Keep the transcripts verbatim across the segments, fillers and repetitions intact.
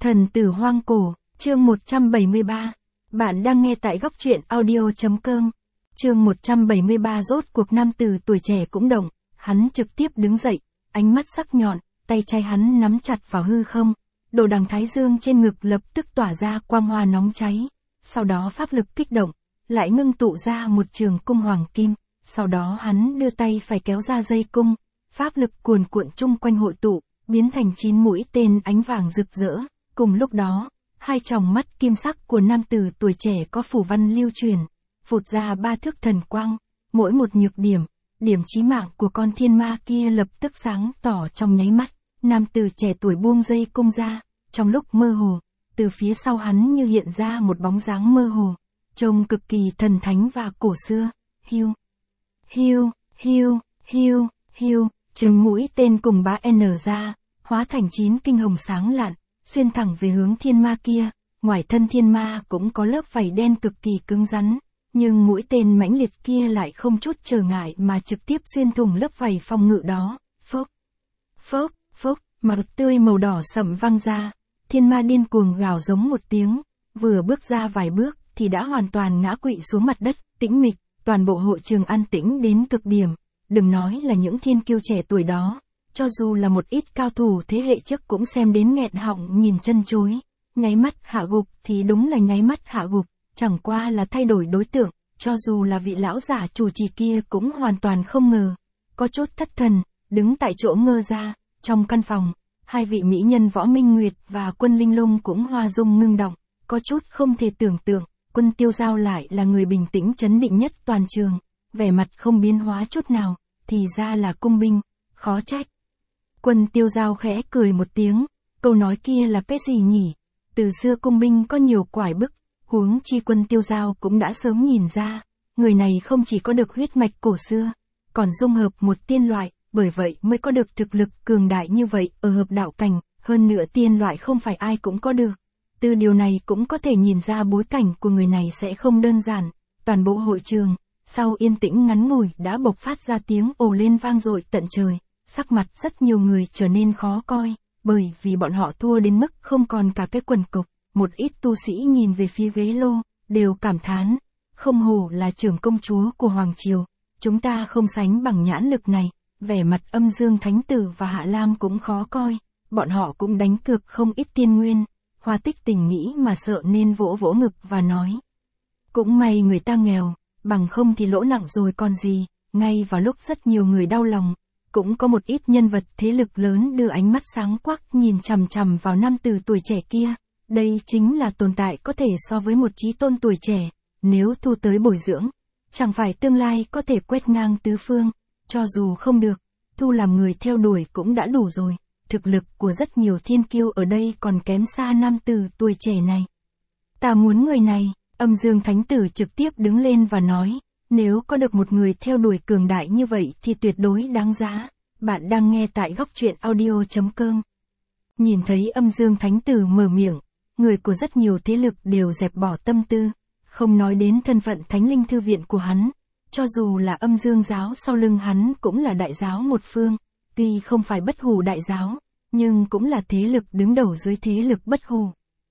Thần tử hoang cổ, chương một trăm bảy mươi ba. Bạn đang nghe tại góc truyện audio.com. Chương một trăm bảy mươi ba. Rốt cuộc nam tử tuổi trẻ cũng động, hắn trực tiếp đứng dậy, ánh mắt sắc nhọn, tay trái hắn nắm chặt vào hư không. Đồ đằng thái dương trên ngực lập tức tỏa ra quang hoa nóng cháy. Sau đó pháp lực kích động, lại ngưng tụ ra một trường cung hoàng kim. Sau đó hắn đưa tay phải kéo ra dây cung, pháp lực cuồn cuộn chung quanh hội tụ, biến thành chín mũi tên ánh vàng rực rỡ. Cùng lúc đó, hai tròng mắt kim sắc của nam tử tuổi trẻ có phủ văn lưu truyền, phụt ra ba thước thần quang, mỗi một nhược điểm, điểm chí mạng của con thiên ma kia lập tức sáng tỏ trong nháy mắt. Nam tử trẻ tuổi buông dây cung ra, trong lúc mơ hồ, từ phía sau hắn như hiện ra một bóng dáng mơ hồ, trông cực kỳ thần thánh và cổ xưa. Hiu, hiu, hiu, hiu, hiu, chừng mũi tên cùng bá n ra, hóa thành chín kinh hồng sáng lạn, xuyên thẳng về hướng thiên ma kia. Ngoài thân thiên ma cũng có lớp vảy đen cực kỳ cứng rắn, nhưng mũi tên mãnh liệt kia lại không chút trở ngại mà trực tiếp xuyên thủng lớp vảy phòng ngự đó. Phốc, phốc, phốc, mặt tươi màu đỏ sậm văng ra, thiên ma điên cuồng gào giống một tiếng, vừa bước ra vài bước thì đã hoàn toàn ngã quỵ xuống mặt đất. Tĩnh mịch, toàn bộ hội trường an tĩnh đến cực điểm, đừng nói là những thiên kiêu trẻ tuổi đó, cho dù là một ít cao thủ thế hệ trước cũng xem đến nghẹn họng nhìn chân chối. Nháy mắt hạ gục thì đúng là nháy mắt hạ gục, chẳng qua là thay đổi đối tượng, cho dù là vị lão giả chủ trì kia cũng hoàn toàn không ngờ, có chút thất thần, đứng tại chỗ ngơ ra. Trong căn phòng, hai vị mỹ nhân Võ Minh Nguyệt và Quân Linh Lung cũng hoa dung ngưng động, có chút không thể tưởng tượng, Quân Tiêu Giao lại là người bình tĩnh trấn định nhất toàn trường, vẻ mặt không biến hóa chút nào, thì ra là cung binh, khó trách. Quân Tiêu Giao khẽ cười một tiếng, câu nói kia là cái gì nhỉ? Từ xưa cung binh có nhiều quải bức, huống chi Quân Tiêu Giao cũng đã sớm nhìn ra, người này không chỉ có được huyết mạch cổ xưa, còn dung hợp một tiên loại, bởi vậy mới có được thực lực cường đại như vậy ở hợp đạo cảnh, hơn nữa tiên loại không phải ai cũng có được. Từ điều này cũng có thể nhìn ra bối cảnh của người này sẽ không đơn giản. Toàn bộ hội trường, sau yên tĩnh ngắn ngủi đã bộc phát ra tiếng ồ lên vang dội tận trời, sắc mặt rất nhiều người trở nên khó coi, bởi vì bọn họ thua đến mức không còn cả cái quần cục. Một ít tu sĩ nhìn về phía ghế lô, đều cảm thán, không hổ là trưởng công chúa của Hoàng Triều, chúng ta không sánh bằng nhãn lực này. Vẻ mặt Âm Dương Thánh Tử và Hạ Lam cũng khó coi, bọn họ cũng đánh cược không ít tiên nguyên. Hoa Tích Tình nghĩ mà sợ nên vỗ vỗ ngực và nói, cũng may người ta nghèo, bằng không thì lỗ nặng rồi còn gì. Ngay vào lúc rất nhiều người đau lòng, cũng có một ít nhân vật thế lực lớn đưa ánh mắt sáng quắc nhìn chằm chằm vào nam tử tuổi trẻ kia. Đây chính là tồn tại có thể so với một chí tôn tuổi trẻ, nếu thu tới bồi dưỡng, chẳng phải tương lai có thể quét ngang tứ phương. Cho dù không được, thu làm người theo đuổi cũng đã đủ rồi. Thực lực của rất nhiều thiên kiêu ở đây còn kém xa nam tử tuổi trẻ này. Ta muốn người này. Âm Dương Thánh Tử trực tiếp đứng lên và nói, nếu có được một người theo đuổi cường đại như vậy thì tuyệt đối đáng giá. Bạn đang nghe tại góc truyện audio.com. Nhìn thấy Âm Dương Thánh Tử mở miệng, người của rất nhiều thế lực đều dẹp bỏ tâm tư, không nói đến thân phận Thánh Linh Thư Viện của hắn. Cho dù là Âm Dương giáo sau lưng hắn cũng là đại giáo một phương, tuy không phải Bất Hủ đại giáo, nhưng cũng là thế lực đứng đầu dưới thế lực Bất Hủ.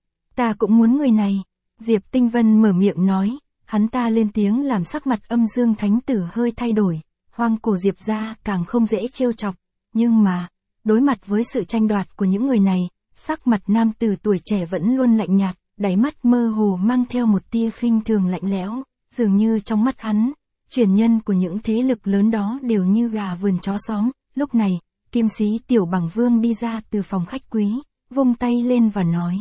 Ta cũng muốn người này. Diệp Tinh Vân mở miệng nói, hắn ta lên tiếng làm sắc mặt Âm Dương Thánh Tử hơi thay đổi. Hoang cổ Diệp gia càng không dễ trêu chọc, nhưng mà, đối mặt với sự tranh đoạt của những người này, sắc mặt nam tử tuổi trẻ vẫn luôn lạnh nhạt, đáy mắt mơ hồ mang theo một tia khinh thường lạnh lẽo, dường như trong mắt hắn, truyền nhân của những thế lực lớn đó đều như gà vườn chó xóm. Lúc này, Kim Sĩ Tiểu Bằng Vương đi ra từ phòng khách quý, vung tay lên và nói,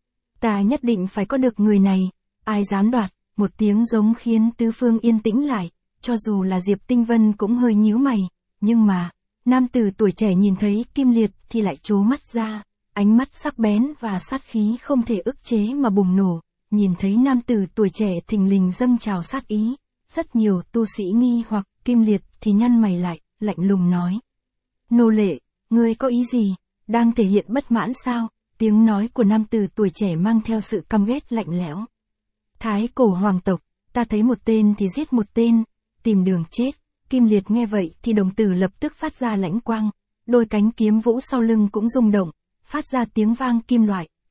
ta nhất định phải có được người này, ai dám đoạt. Một tiếng giống khiến tứ phương yên tĩnh lại, cho dù là Diệp Tinh Vân cũng hơi nhíu mày, nhưng mà, nam tử tuổi trẻ nhìn thấy Kim Liệt thì lại trố mắt ra, ánh mắt sắc bén và sát khí không thể ức chế mà bùng nổ. Nhìn thấy nam tử tuổi trẻ thình lình dâng trào sát ý, rất nhiều tu sĩ nghi hoặc. Kim Liệt thì nhăn mày lại, lạnh lùng nói, nô lệ, ngươi có ý gì, đang thể hiện bất mãn sao? Tiếng nói của nam tử tuổi trẻ mang theo sự căm ghét lạnh lẽo. Thái cổ hoàng tộc, ta thấy một tên thì giết một tên, tìm đường chết. Kim Liệt nghe vậy thì đồng tử lập tức phát ra lãnh quang, đôi cánh kiếm vũ sau lưng cũng rung động, phát ra tiếng vang kim loại,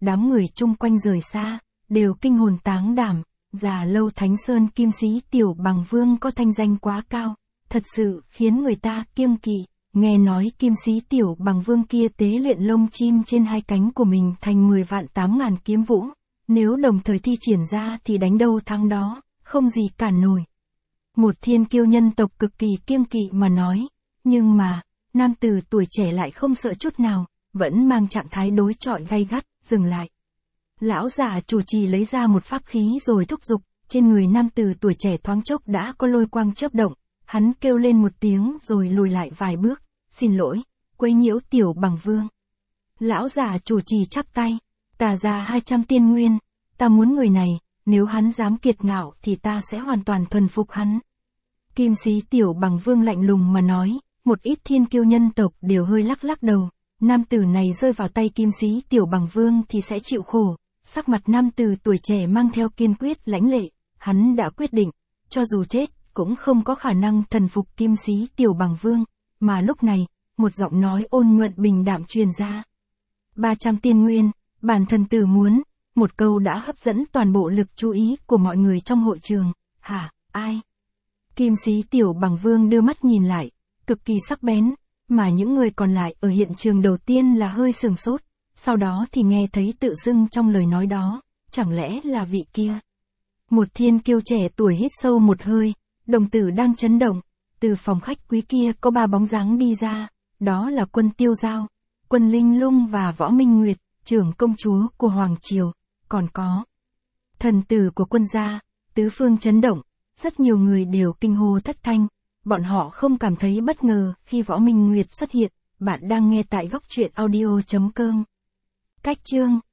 đám người chung quanh rời xa, đều kinh hồn táng đảm, Già Lâu Thánh Sơn Kim Sĩ Tiểu Bằng Vương có thanh danh quá cao, thật sự khiến người ta kiêng kỵ. Nghe nói Kim Sĩ Tiểu Bằng Vương kia tế luyện lông chim trên hai cánh của mình thành mười vạn tám ngàn kiếm vũ, nếu đồng thời thi triển ra thì đánh đâu thắng đó, không gì cản nổi. Một thiên kiêu nhân tộc cực kỳ kiêng kỵ mà nói, nhưng mà, nam tử tuổi trẻ lại không sợ chút nào, vẫn mang trạng thái đối chọi gay gắt, dừng lại. Lão già chủ trì lấy ra một pháp khí rồi thúc giục, trên người nam tử tuổi trẻ thoáng chốc đã có lôi quang chớp động, hắn kêu lên một tiếng rồi lùi lại vài bước, xin lỗi, quấy nhiễu Tiểu Bằng Vương. Lão già chủ trì chắp tay, ta ra hai trăm tiên nguyên, ta muốn người này, nếu hắn dám kiệt ngạo thì ta sẽ hoàn toàn thuần phục hắn. Kim Sĩ Tiểu Bằng Vương lạnh lùng mà nói, một ít thiên kiêu nhân tộc đều hơi lắc lắc đầu, nam tử này rơi vào tay Kim Sĩ Tiểu Bằng Vương thì sẽ chịu khổ. Sắc mặt nam tử tuổi trẻ mang theo kiên quyết lãnh lệ, hắn đã quyết định, cho dù chết, cũng không có khả năng thần phục Kim Sĩ Tiểu Bằng Vương, mà lúc này, một giọng nói ôn nhuận bình đạm truyền ra. ba trăm tiên nguyên, bản thần tử muốn, một câu đã hấp dẫn toàn bộ lực chú ý của mọi người trong hội trường. Hả, ai? Kim Sĩ Tiểu Bằng Vương đưa mắt nhìn lại, cực kỳ sắc bén, mà những người còn lại ở hiện trường đầu tiên là hơi sừng sốt. Sau đó thì nghe thấy tự dưng trong lời nói đó, chẳng lẽ là vị kia. Một thiên kiêu trẻ tuổi hít sâu một hơi, đồng tử đang chấn động, từ phòng khách quý kia có ba bóng dáng đi ra, đó là Quân Tiêu Giao, Quân Linh Lung và Võ Minh Nguyệt, trưởng công chúa của Hoàng Triều, còn có thần tử của quân gia, tứ phương chấn động, rất nhiều người đều kinh hô thất thanh, bọn họ không cảm thấy bất ngờ khi Võ Minh Nguyệt xuất hiện. Bạn đang nghe tại góc truyện audio chấm com. Cách chương